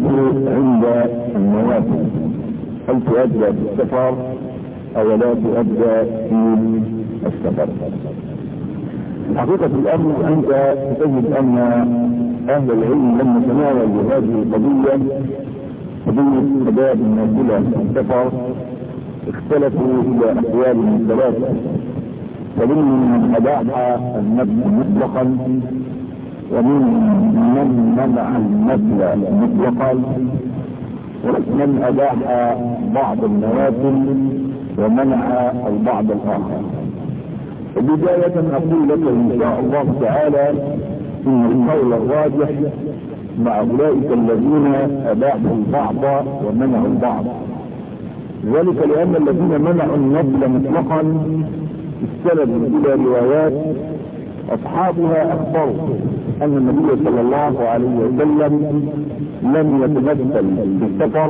عند النوافل هل تؤدى في السفر او لا تؤدى في السفر؟ حقيقة الامر انت تجد ان اهل العلم لما تناولوا هذه القضية قضية اداء النافلة في السفر اختلفوا الى اقوال ثلاثة. فمنهم من اباح النفل مطلقا، ومنهم من منع النفل مطلقا، ومن اباح بعض النوافل ومنع البعض الاخر. بداية اقول لك ان شاء الله تعالى ان القول الراجح مع اولئك الذين اباحوا البعض ومنعوا البعض، ذلك لان الذين منعوا النفل مطلقا استندوا الى روايات اصحابها اخبروا ان النبي صلى الله عليه وسلم لم يتمثل بالسفر،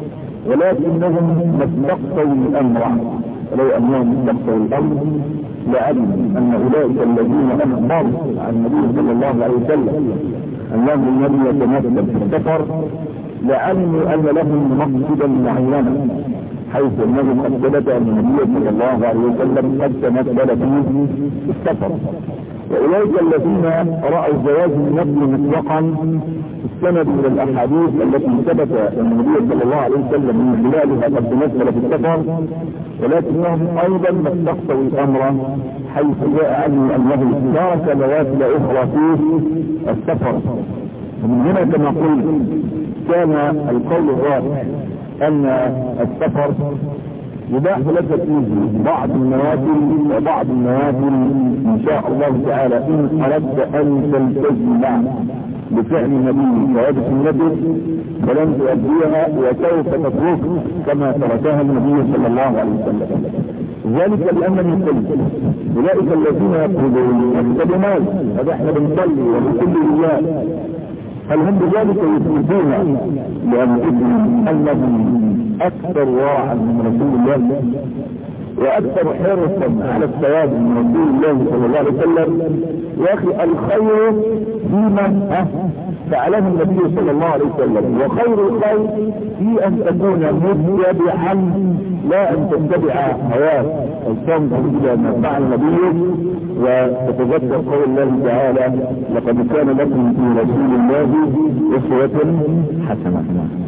ولكنهم استقصوا الامر. ولو انهم استقصوا الامر لعلموا ان اولئك الذين اخبروا عن النبي صلى الله عليه وسلم انهم لم يتمثل بالسفر لعلموا ان لهم مقصدا معينا، حيث انهم قد ثبت ان النبي صلى الله عليه وسلم قد تمثل في السفر. واولئك الذين راوا جواز النفل مطلقا استندوا الى الاحاديث التي ثبت ان النبي صلى الله عليه وسلم من خلالها قد تمثل في السفر، ولكنهم ايضا ما استقصوا الامر حيث جاء عنه انه ترك نوافل اخرى في السفر. ومن هنا كما قلت كان القول الراجح ان السفر يباح لك فيه بعض النوافل وبعض النوافل ان شاء الله تعالى ان اردت ان تلتزم بفعل النبي وهذه النبي فلن تؤديها وسوف تترك كما تركها النبي صلى الله عليه وسلم. ذلك لانني قلت اولئك الذين يقولون اكتبوا مال هذا احنا بنصلي وبكل رجال، هل هم بذلك يثبتون لانفسهم انهم اكثر ورعا من رسول الله واكثر حرصا على الثواب من رسول الله صلى الله عليه وسلم؟ يا اخي الخير فيمن فعله النبي صلى الله عليه وسلم، وخير الخير في ان تكون متبعا لا ان تتبع هواك او تنظر الى ما فعل النبي. وتتذكر قول الله تعالى لقد كان لكم في رسول الله اسوة حسنة.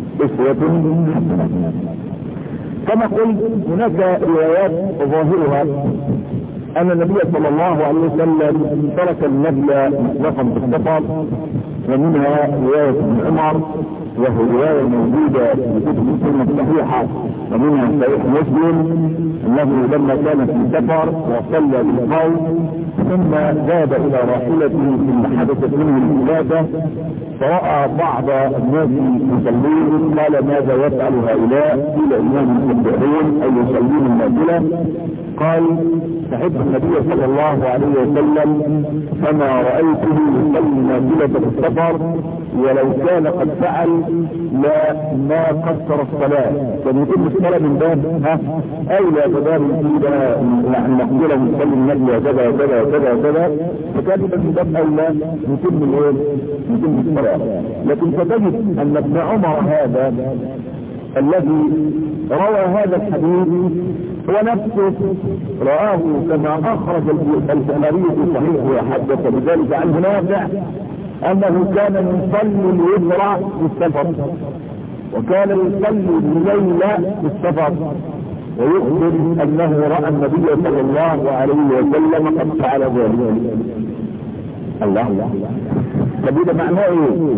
كما قلت هناك روايات ظاهرها ان النبي صلى الله عليه وسلم ترك النفل مطلقا في السفر، ومنها رواية ابن عمر وهي رواية موجودة في كتب السنة الصحيحة، ومنها صحيح مسلم انه لما كان في سفر وصلى بالقوم ثم ذهب الى راحلته ثم حدثت منه الولادة فرأى بعض الناس يصلون قال ماذا يفعل هؤلاء؟ قيل انهم يصلون اي يصلون النافلة. قال فحب النبي صلى الله عليه وسلم فما رأيته يصلي نافلة في السفر، ولو كان قد فعل لا ما قصر الصلاة، كان يتم الصلاة من باب اولى بدار كده يعني نقوله يصلي النبي كذا كذا كذا كذا، فكان من باب اولى يتم الصلاة. لكن فتجد ان ابن عمر هذا الذي روى هذا الحديث هو نفسه رآه كما اخرج البخاري في صحيحه وحدث بذلك عنه نافع انه كان يصلي الوتر في السفر وكان يصلي الليل في السفر، ويخبر انه راى النبي صلى الله عليه وسلم قد فعل ذلك. الله طب ده معناه ايه؟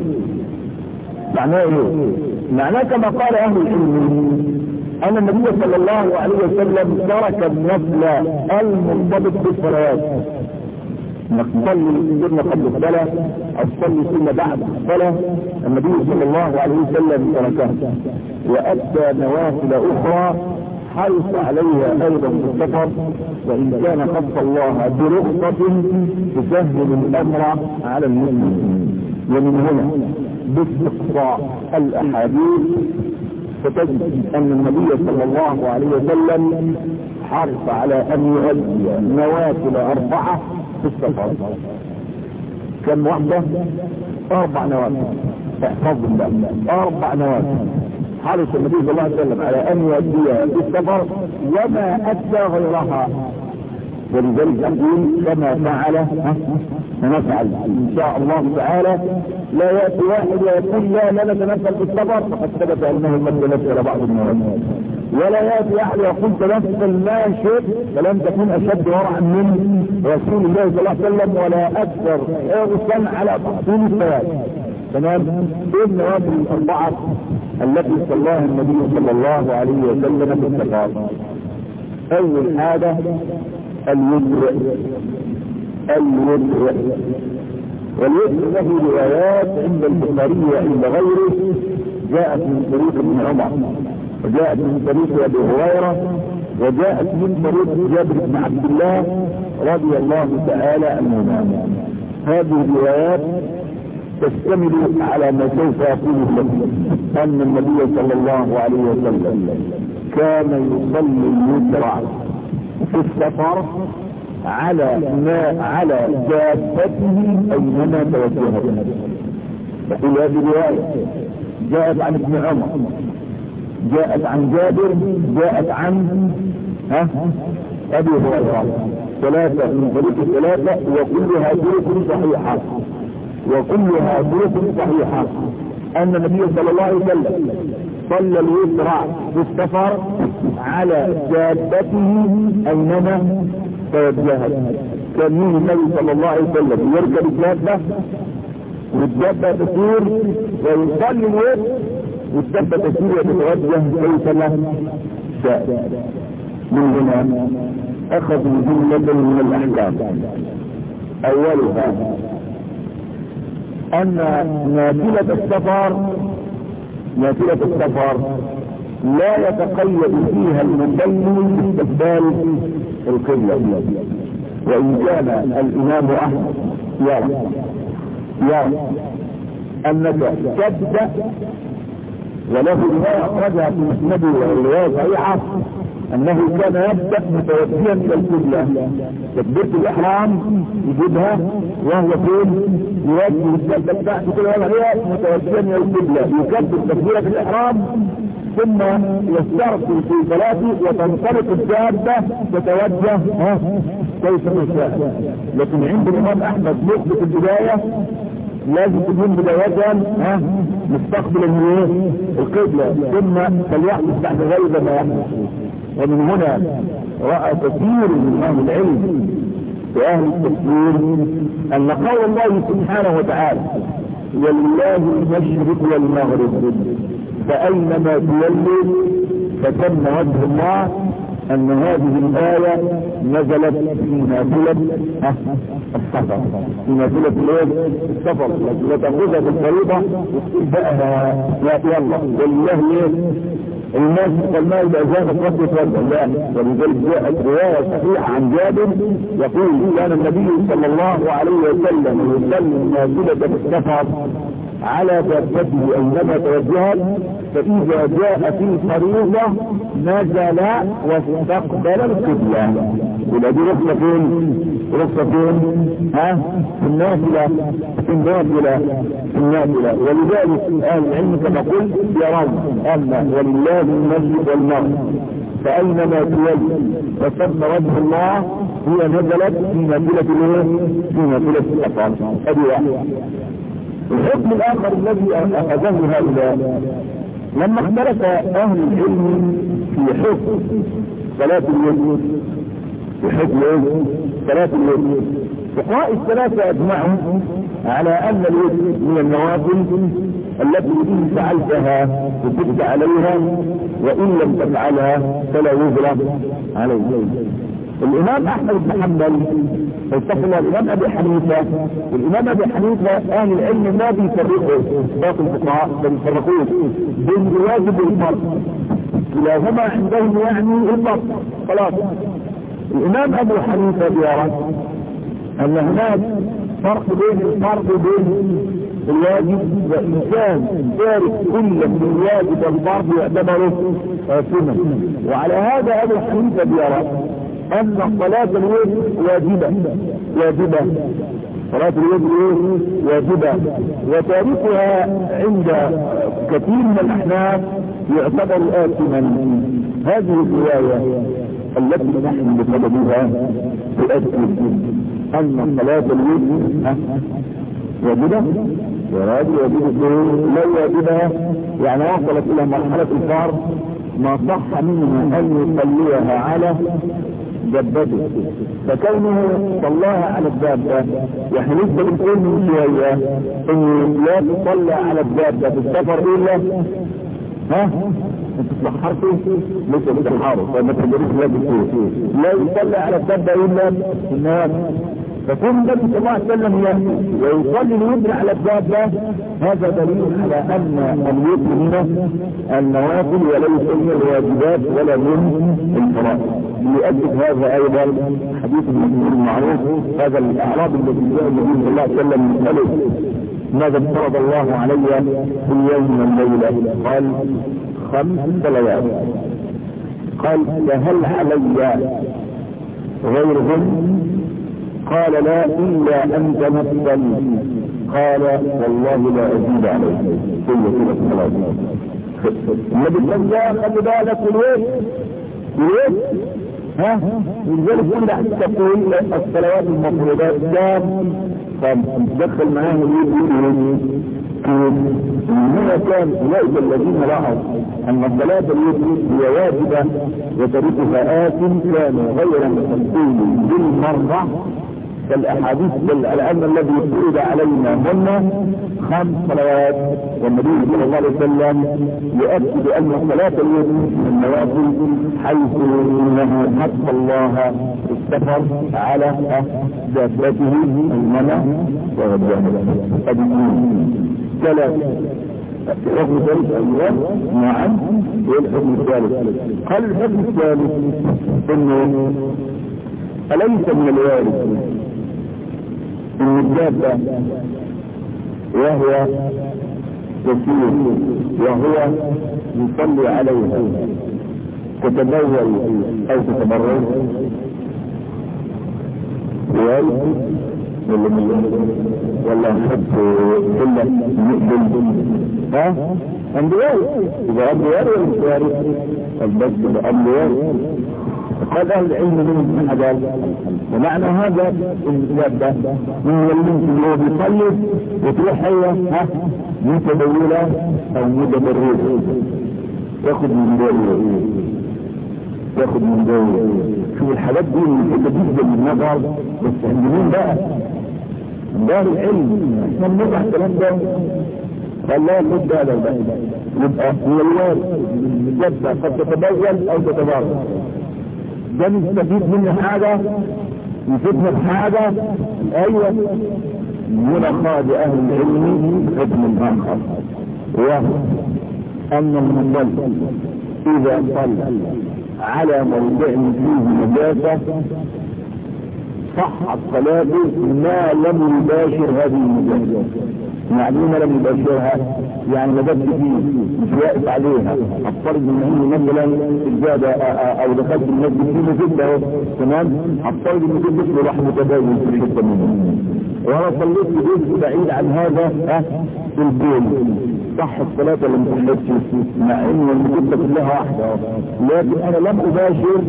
معناه كما قال اهل العلم ان النبي صلى الله عليه وسلم ترك النفل المرتبط بالصلوات، انك تصلي سنة قبل الصلاة او تصلي سنة بعد الصلاة، النبي صلى الله عليه وسلم تركها وادى نوافل اخرى حرص عليها ايضا في السفر، وان كان خص الله برخصة تسهل الامر على المسلمين. ومن هنا باستقصاء الاحاديث فتجد ان النبي صلى الله عليه وسلم حرص على ان يؤدي نوافل 4 في السفر. كم واحدة؟ 4 نوافل. احفظ الله 4 نوافل حرص النبي صلى الله عليه وسلم على ان يؤديها في السفر وما ادى غيرها، ولذلك نقول كما فعل نفعل ان شاء الله تعالى. لا ياتي واحد ويقول لا نتنفل في السفر فقد ثبت انه قد تنفل بعض النوافل، ولا ياتي واحد يقول تنفل ما شئت فلم تكن اشد ورعا من رسول الله صلى الله عليه وسلم ولا اكثر حرصا على تحصيل الثواب. تمام. ايه النوافل ال4 التي صلاها النبي صلى الله عليه وسلم في السفر؟ اول حاجه الوتر. والوتر له روايات عند البخاري وعند غيره، جاءت من طريق ابن عمر، وجاءت من طريق ابي هريره، وجاءت من طريق جابر بن عبد الله رضي الله تعالى عنهما. هذه الروايات تشتمل على ما سوف اقوله لكم، ان النبي صلى الله عليه وسلم كان يصلي الوتر في السفر على دابته اينما توجهت. تقول هذه الروايه جاءت عن ابن عمر، جاءت عن جابر، جاءت عن ابي هريره، 3 من طريق 3، وكلها طرق صحيحه، وكلها طرق صحيحه ان النبي صلى الله عليه وسلم صلى الوتر في السفر على دابته اينما توجهت. كان من النبي صلى الله عليه وسلم يركب الدابه والدابه تسير ويصلي الوتر والدابه تسير وتتوجه كيف له شاء. من هنا اخذوا جمله من الاحكام. اولها ان نافله السفر لا يتقيد فيها المصلي باستقبال القبلة، وإن كان الإمام أحمد يرى أنك تبدأ، وله رواية أخرجها في مسنده والرواية صحيحة أنه كان يبدأ متوجها إلى القبلة، تكبيرة الإحرام يجيبها وهو فين؟ يوجه الدابة بتاعته كده وهي متوجها إلى القبلة، يكبر تكبيرة الإحرام ثم يسترسل في صلاته وتنطلق الدابة تتوجه كيف تشاء. لكن عند الإمام أحمد نقطة البداية لازم تكون بداية مستقبل القبلة، ثم فليحدث بعد غير ما يحدث. ومن هنا رأى كثير من أهل العلم وأهل التفسير أن قول الله سبحانه وتعالى ولله المشرق والمغرب فأينما تولوا فثم وجه الله، أن هذه الآية نزلت في نافلة السفر، في نافلة السفر وتأخذها بالفريضة بقى يلا ولله الناس والماء بأجازة ربك والله. ولذلك جاءت رواية صحيحة عن جابر يقول كان النبي صلى الله عليه وسلم يصلي نافلة السفر على دابته اينما توجهت، فاذا جاء في الفريضة نزل واستقبل القبلة. يبقى دي رخصة فين؟ في النافلة. ولذلك اهل العلم كما قلت يرون ان ولله المشرق والمغرب فاينما تولوا فثم وجه الله هي نزلت في نافلة السفر. ادي واحد. الحكم الاخر الذي اخذه هؤلاء لما اختلف اهل العلم في حكم صلاة الوتر، فقهاء الثلاثة اجمعوا على ان الوتر من النوافل التي ان فعلتها وكنت عليها وان لم تفعلها فلا وزر عليك. الامام احمد بن حنبل اتفق الامام ابي حنيفه، والامام ابي حنيفه اهل العلم ما بيفرقوا باقي الفقهاء بيفرقون بين الواجب والفرض، كلاهما عندهم يعني الفرض خلاص. الامام ابو حنيفه يرى ان هناك فرق بين الفرض وبين الواجب، وان كان تارك كل من الواجب والفرض يعتبره سنة. وعلى هذا ابو حنيفه يرى ان صلاة الوتر واجبة صلاة الوتر واجبة، وتاركها عند كثير من الأحناف يعتبر آثما. هذه الرواية التي نحن بسببها تؤكد أن صلاة الوتر واجبة، لو واجبة يعني وصلت إلى مرحلة الفرض ما صح منه أن يصليها على دبته، فكونه صلاها على الدابة يعني لسه بنقول من شوية انه لا تصلى على الدابة في السفر الا انت تسحرته لسه بتسحره فما تقدرش لا يصلى على الدابة الا في النوافل. فكون النبي صلى الله عليه وسلم ويصلي الوتر على الدابة هذا دليل على ان الوتر من النوافل وليس من الواجبات ولا من الفرائض. ليؤكد هذا ايضا حديث المعروف هذا الاعراب الذي جاء النبي صلى الله عليه وسلم يسأله ماذا افترض الله علي في اليوم والليلة؟ قال 5 صلوات. قال فهل علي غيرهم؟ قال لا إلا أن تمثل. قال والله لا أزيد عليه كل الصلاة. النبي صلى الله عليه وسلم خلي بالك الويت لذلك كل تقول الصلوات المفروضات كام دخل معاه الويت هنا كان أولئك الذين رأوا أن صلاة الوتر هي واجبة وتركها كانوا غير مصلين بالمرة كالأحاديث لأن الذي يفرض علينا هن 5 صلوات، والنبي صلى الله عليه وسلم يؤكد أن صلاة الوتر من النوافل حيث إنه حث الله السفر على دابته المنى وغيرها. 3 الحكم الثالث أيضا نعم والحكم الثالث. قال الحكم الثالث إنه أليس من الوارد إن الدابة وهو تسير وهو يصلي عليها تتبول أو تتبرد ولا نحب كله نقبل أنبياء إذا أنبياء ولا مش وارد البس أنبياء. قال أهل العلم من حدال ومعنى هذا الدابة من يمكن هو بيصلي وتروح هي متبولة أو متبرد ياخد من دول شوف الحاجات دي اللي جدا من النظر بس عندنا بقى دار العلم احنا بنضع الكلام ده قال لا يقول ده يبقى من الوارد الدابة قد تتبول أو تتبرد ده نستفيد منه حاجة يفيدنا بحاجة. ايوه من اخراج اهل العلم حكم اخر وهو ان المصلي اذا صلى على موضع فيه نجاسة صحت صلاته ما لم يباشر هذه النجاسة. معلومة لم يباشرها يعني ما دبت فيه مش واقف عليها. افترض ان هي مثلا الزادة او دخلت المسجد فيه مزيد تمام، افترض ان في مثل راح متباين في الحته منه وانا صليت في جزء بعيد عن هذا البول صح الصلاة لم تحدث مع ان المدة كلها واحدة لكن انا لم اباشر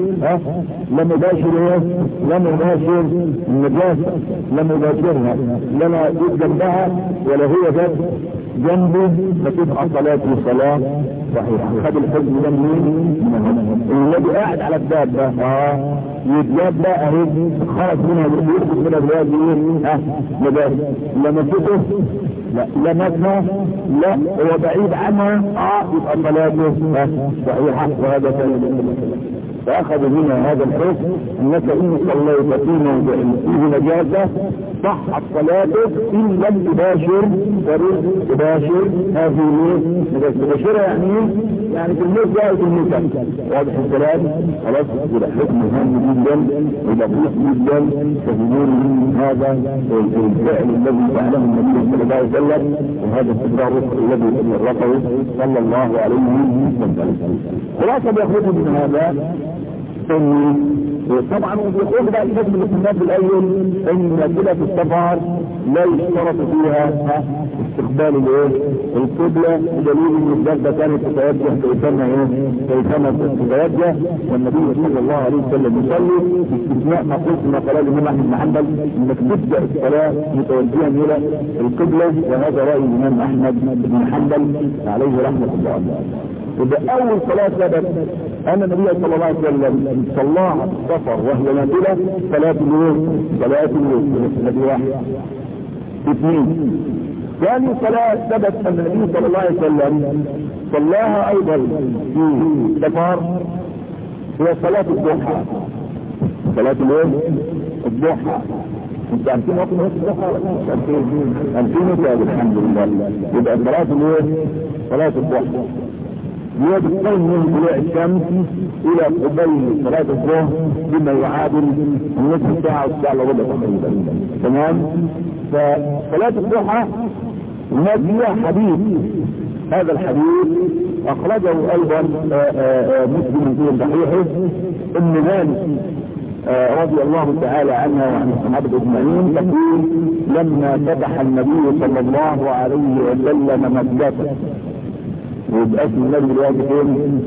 لم اباشر النجاسة لم اباشرها لما جيت جنبها ولا هي جنبه فتبقى صلاتي صلاة صحيحة. خد الحكم ده منين؟ الذي قاعد على الدابة يتجاب بقى اهي خرج منها يخرج منها بهذه نجاسة لمسته لا لمسها لا هو بعيد عنها يبقى صلاته صحيحة. وهذا كان فأخذ منها هذا الحكم أنك إن صليت في موضع فيه نجاسة صحت صلاتك إن لم تباشر هذه النجاسة. تباشرها يعني في الموت جاءت النجاسة. واضح الكلام؟ خلاص إلى حكم مهم جدا ودقيق جدا تفهمون من هذا الفعل الذي فعله النبي صلى الله عليه وسلم وهذا استدراء الذي فرقه صلى الله عليه وسلم. خلاصة بيخرج من هذا طبعا وبيقول بقى الحكم الاستثناء الاول ان نافله السفر لا يشترط فيها استقبال القبله، بدليل ان الجده كانت تتوجه كيفما تتوجه، والنبي صلى الله عليه وسلم يصلي باستثناء ما قلت ما قال الامام احمد بن حنبل انك تبدا الصلاه متوجها الى القبله، وهذا راي الامام احمد بن حنبل عليه رحمه الله. وده اول صلاه ثبت ان النبي صلى الله عليه وسلم صلاها في السفر وهي نافله صلاه الوتر، هذه واحد. اثنين، ثاني صلاه ثبت ان النبي صلى الله عليه وسلم صلاها ايضا في السفر هي صلاه الضحى. صلاه الضحى انت عارفين وقت الضحى؟ عارفين الحمد لله. يبقى صلاه الضحى هي بتقيم من طلوع الشمس الى قبيل صلاة الظهر بما يعادل النصف ساعة والساعة الا ربع تقريبا. تمام؟ فصلاة الضحى هناك فيها حديث، هذا الحديث اخرجه ايضا مسلم في صحيحه ام مالك رضي الله تعالى عنها وعن الصحابة اجمعين تقول لما فتح النبي صلى الله عليه وسلم مكة، ويبقى اسم النبي دلوقتي فين؟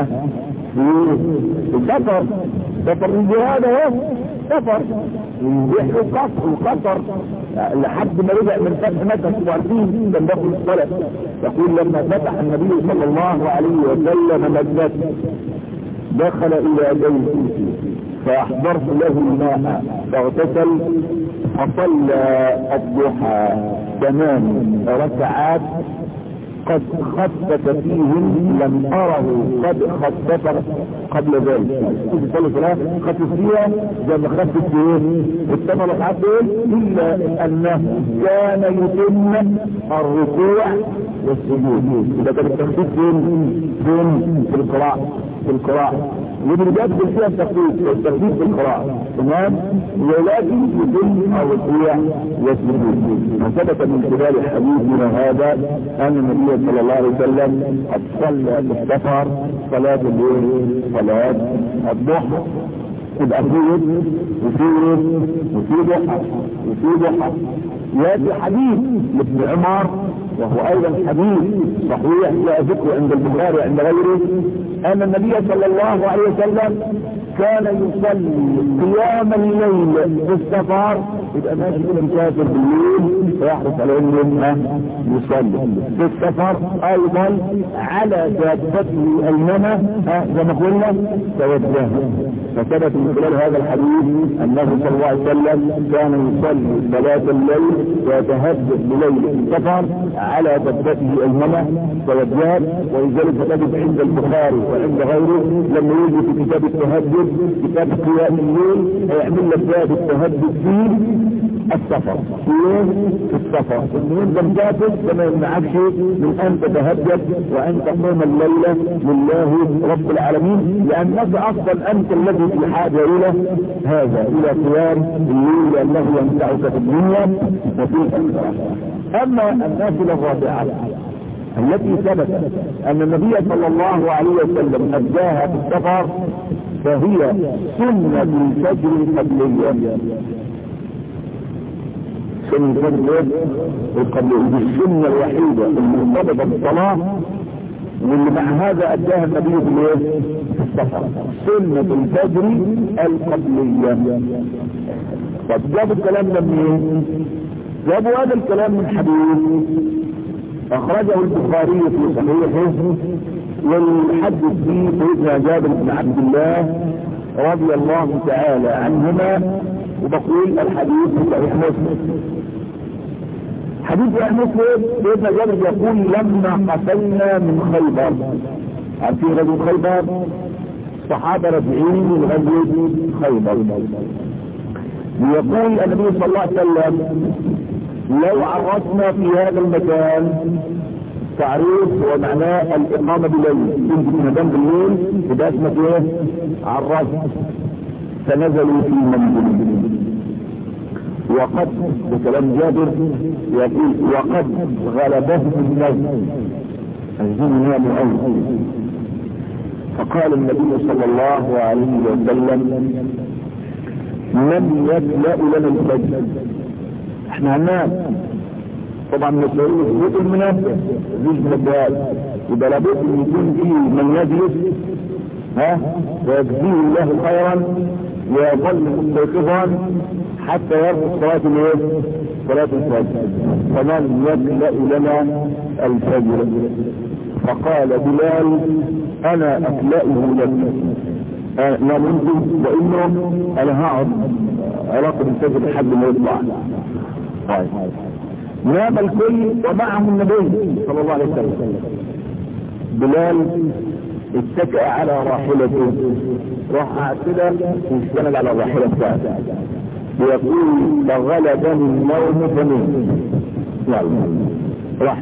في السفر، سفر الجهاد اهو، سفر يحيوا قصر لحد ما رجع من فتح مكة. انتوا عارفين كان داخل الصلاة. يقول لما فتح النبي صلى الله عليه وسلم مكة دخل الى بيته فاحضرت له الماء فاغتسل فصلى الضحى 8 ركعات قد خفف فيهم لم اره قد خفف قبل ذلك. صلى صلاة خفف فيها زي ما خفف في 8 ركعات الا انه كان يتم الركوع والسجود. اذا كان التخفيف فين في القراءة ودي بيدخل فيها التخفيف في القراءة. تمام؟ ولكن يتم الركوع والسجود. وثبت من خلال حديثنا هذا ان النبي صلى الله عليه وسلم قد صلى في السفر صلاة الضحى. يبقى وفي ضحى ياتي حديث لابن عمر وهو ايضا حديث صحيح لا ذكر عند البخاري عند غيره ان النبي صلى الله عليه وسلم كان يصلي قيام الليل في السفر. يبقى ماشي كده مسافر بالليل فيحرص على انه يصلي في السفر ايضا على دابته الايمنى زي ما قلنا توجه. فثبت من خلال هذا الحديث انه صلى الله عليه وسلم كان يصلي صلاة الليل ويتهجد بليل في السفر على دابته الايمنى توجه. ولذلك ثبت عند البخاري وعند غيره لما يجي في كتاب التهجد كتاب قيام الليل هيعمل لك باب التهجد فيه السفر في السفر. انت مسافر فما يمنعكش من ان تتهجد وان تقوم الليله لله رب العالمين، لانك اصلا انت الذي في حاجه الى هذا، الى قيام الليل لانه ينفعك في الدنيا وفي الاخره. اما النافله الرابعه التي ثبت ان النبي صلى الله عليه وسلم اداها في السفر فهي سنة الفجر القبلية. سنة الفجر القبلية السنة الوحيدة المرتبطة بالصلاة واللي مع هذا اداها النبي في السفر، سنة الفجر القبلية. طب جابوا الكلام ده منين؟ جابوا هذا الكلام من حديث اخرجه البخاري في صحيحه والحدث فيه سيدنا جابر بن عبد الله رضي الله تعالى عنهما. وبقول الحديث في صحيح مسلم. حديث صحيح مسلم سيدنا جابر يقول لما قتلنا من خيبر، عارفين غزوة خيبر؟ الصحابة راجعين من غزوة خيبر. يقول النبي صلى الله عليه وسلم لو عرفنا في هذا المكان تعريف ومعناه الإقامة بالليل، تنجي في مكان بالليل يبقى اسمك ايه؟ عرف. فنزلوا في منزل وقد بكلام جابر يقول وقد غلبهم النوم، عايزين يناموا قوي فقال النبي صلى الله عليه وسلم من يكلأ لنا الفجر؟ احنا هننام طبعا مسؤول الصوت المنبه مش مجال، يبقى لابد ان يكون فيه من يجلس ويجزيه الله خيرا ويظل مستيقظا حتى يرقص صلاة الفجر. فمن يكلأ لنا الفجر؟ فقال بلال انا اكلأه لك. لا ممكن، لانه انا هقعد اراقب الفجر لحد ما يطلع. طيب نام الكل ومعه النبي صلى الله عليه وسلم. بلال اتكأ على راحلته، راح قاعد كده ويستند على الراحله بتاعته ويقول فغلبني النوم فنمت. يلا راح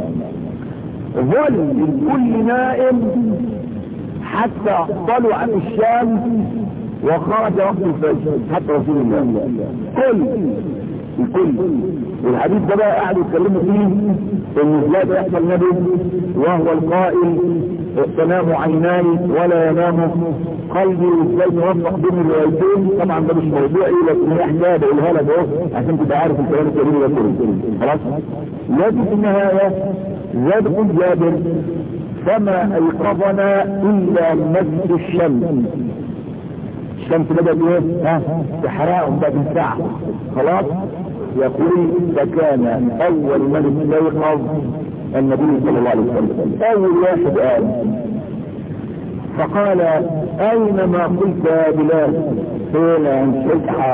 ظل الكل نائم حتى طلعت الشمس وخرج وقت الفجر حتى رسول الله الكل. والحديث ده بقى قاعد يتكلموا فيه ان ازاي يحصل النبي وهو القائل تنام عيناي ولا ينام قلبي، وازاي نوفق بين الروايتين. طبعا ده مش موضوعي لكن هي حكايه بقولها لك اهو عشان تبقى عارف الكلام الكبير ده كله. خلاص. لكن في النهايه زاد يقول جابر فما ايقظنا الا مجد الشمس. الشمس بدأت تحرقهم بعد ساعة. خلاص. يقول فكان اول من استيقظ النبي صلى الله عليه وسلم، اول واحد قال فقال اينما قلت يا بلال؟ فين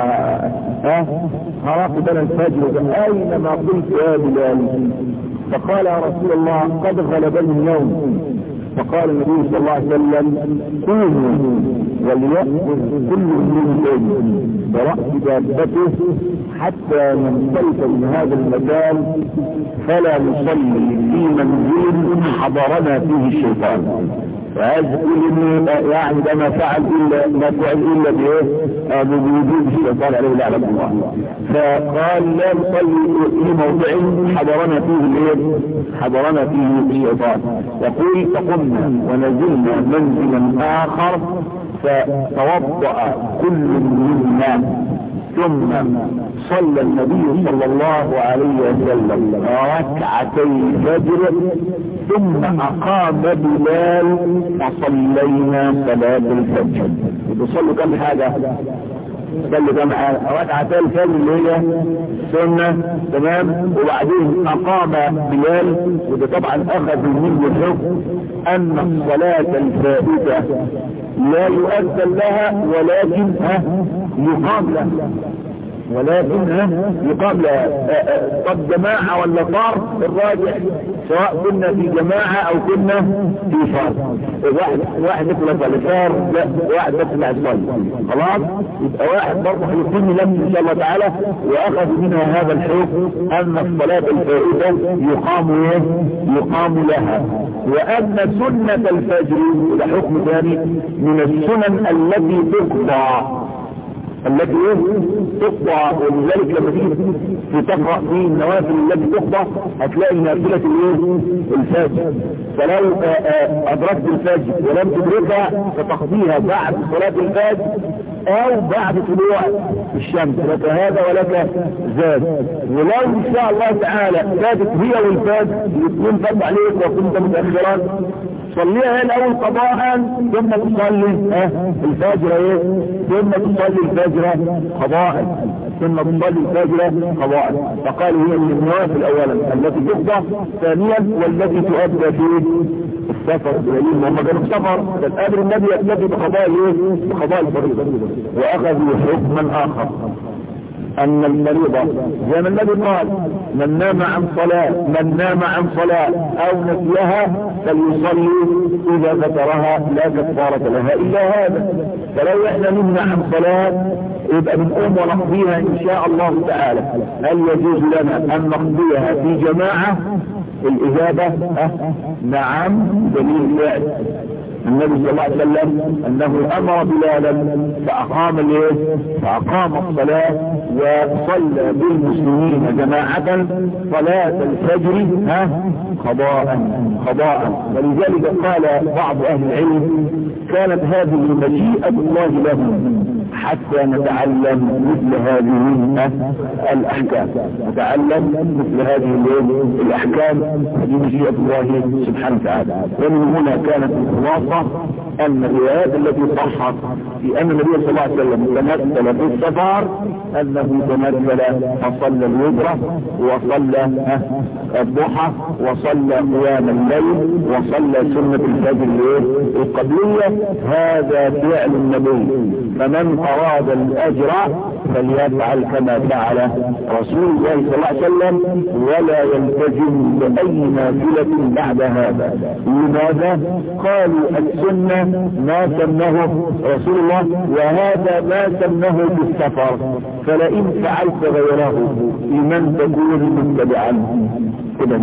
هراقب انا الفجر، اينما قلت يا بلال؟ فقال يا رسول الله قد غلبني النوم. فقال النبي صلى الله عليه وسلم قوموا وليأخذ كل منكم برأس دابته حتى ننطلق من هذا المكان فلا نصلي في منزل حضرنا فيه الشيطان. فهذا كل يعني ده ما فعل الا بوجود الشيطان عليه لعنة الله. فقال لا نصلي في موضع حضرنا فيه الشيطان. يقول فقمنا ونزلنا منزلا اخر فتوضأ كل منا ثم صلى النبي صلى الله عليه وسلم ركعتي الفجر ثم اقام بلال فصلينا صلاة الفجر. بيصلوا كم حاجة؟ صلوا كم حاجة؟ ركعتي الفجر اللي هي سنة، تمام. وبعدين اقام بلال، وده طبعا اخذ منه الحكم ان الصلاة الفائتة لا يؤذن لها ولكن يقام لها، طب جماعة ولا فرد؟ الراجح سواء كنا في جماعة او كنا في فرد. واحد يطلق على فرد، لا واحد يطلق على فرد. خلاص. يبقى واحد برضه هيكون لم ان شاء الله تعالى واخذ منها هذا الحكم ان الصلاة الفائتة يقام لها، وان سنة الفجر ده حكم ثاني من السنن التي تقضى. ولذلك لما تيجي تقرأ في النوافل التي تقضى هتلاقي نافلة الفجر، فلو أدركت الفجر ولم تدركها فتقضيها بعد صلاة الفجر أو بعد طلوع الشمس، لك هذا ولك زاد. ولو إن شاء الله تعالى زادت هي والفجر الاثنين فرض عليك وكنت متأخرا صليها الاول قضاء ثم تصلي الفجر ثم تصلي الفجر قضاء فقالوا هي من النوافل اولا التي تقضى، ثانيا والتي تؤدى في السفر دليل هم كانوا السفر فالامر النبي يكتفي بقضاء الفريضه. واخذوا حكما اخر ان المريضة زي ما النبي قال من نام عن صلاة او نسيها فليصلي اذا ذكرها لا كفارة لها الا هذا. فلو احنا نمنع عن صلاة يبقى بنقوم ونقضيها ان شاء الله تعالى. هل يجوز لنا ان نقضيها في جماعة؟ الاجابة نعم، دليل فعل النبي صلى الله عليه وسلم أنه أمر بلالا فأقام الصلاة وصلى بالمسلمين جماعة صلاة الفجر قضاء. ولذلك قال بعض أهل العلم كانت هذه مشيئة الله لهم حتى نتعلم مثل هذه الأحكام، هذه مشيئة الله سبحانه وتعالى. ومن هنا كانت الخلاصة أن الروايات التي صحت في أن النبي صلى الله عليه وسلم تمثل في السفر أنه تمثل فصلى الوتر وصلى الضحى وصلى قيام الليل وصلى سنة الفجر القبلية. هذا فعل النبي، فمن أراد الأجر فليفعل كما فعل رسول الله صلى الله عليه وسلم ولا يلتزم بأي نافلة بعد هذا. لماذا؟ قالوا السنة ما سنه رسول الله وهذا ما سنه في السفر، فلئن فعلت غيره لمن تكون متبعا كده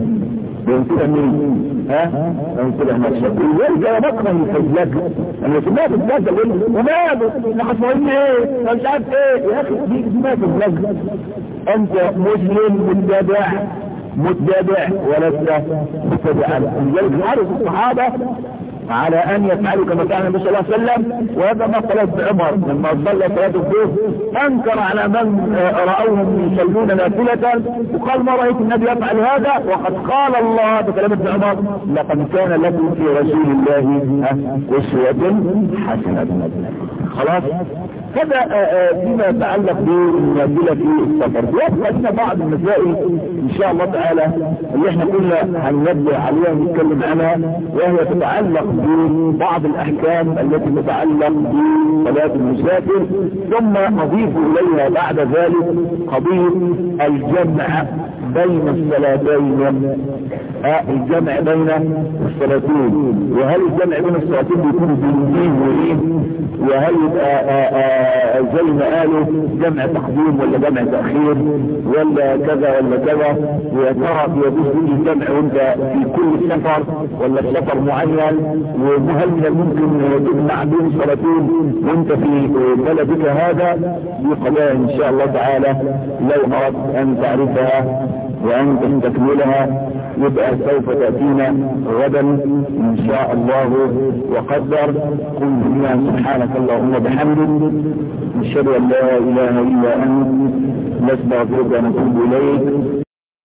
انتبه نفسك. ولذلك انا بكره الفجلك، انا سمعت الفجلك اقول وماله نحن فاهمين ايه مش عارف ايه يا اخي دي سمعت الفجلك. انت مسلم متبع ولست متبعا. لذلك حرص الصحابه على ان يفعلوا كما فعل النبي صلى الله عليه وسلم. وهذا ما صلاه عمر لما صلى صلاه الظهر انكر على من راوهم يصلون نافله وقال ما رايت النبي يفعل هذا وقد قال الله بكلام ابن عمر لقد كان لكم في رسول الله اسوه حسنه. خلاص هذا فيما يتعلق بالنافله في السفر. يبقى لنا بعض المسائل ان شاء الله تعالى اللي احنا كنا هننبه عليها ونتكلم عنها، وهي تتعلق ببعض الاحكام التي تتعلق بصلاة المسافر، ثم نضيف اليها بعد ذلك قضية الجمع بين الصلاتين. الجمع بين الصلاتين، وهل الجمع بين الصلاتين بيكون بين وايه؟ وهل يبقى زي ما قالوا جمع تقديم ولا جمع تأخير ولا كذا ولا كذا؟ ويا ترى يجوز به الجمع وانت في كل سفر ولا سفر معين؟ وهل من الممكن تجمع بين صلاتين وانت في بلدك هذا؟ دي قضايا ان شاء الله تعالى لو اردت ان تعرفها وان تستكملها يبقى سوف تأتينا غدا ان شاء الله وقدر. قل بنا سبحانك اللهم وبحمدك نشهد ان لا اله الا انت نستغفرك ونتوب اليك.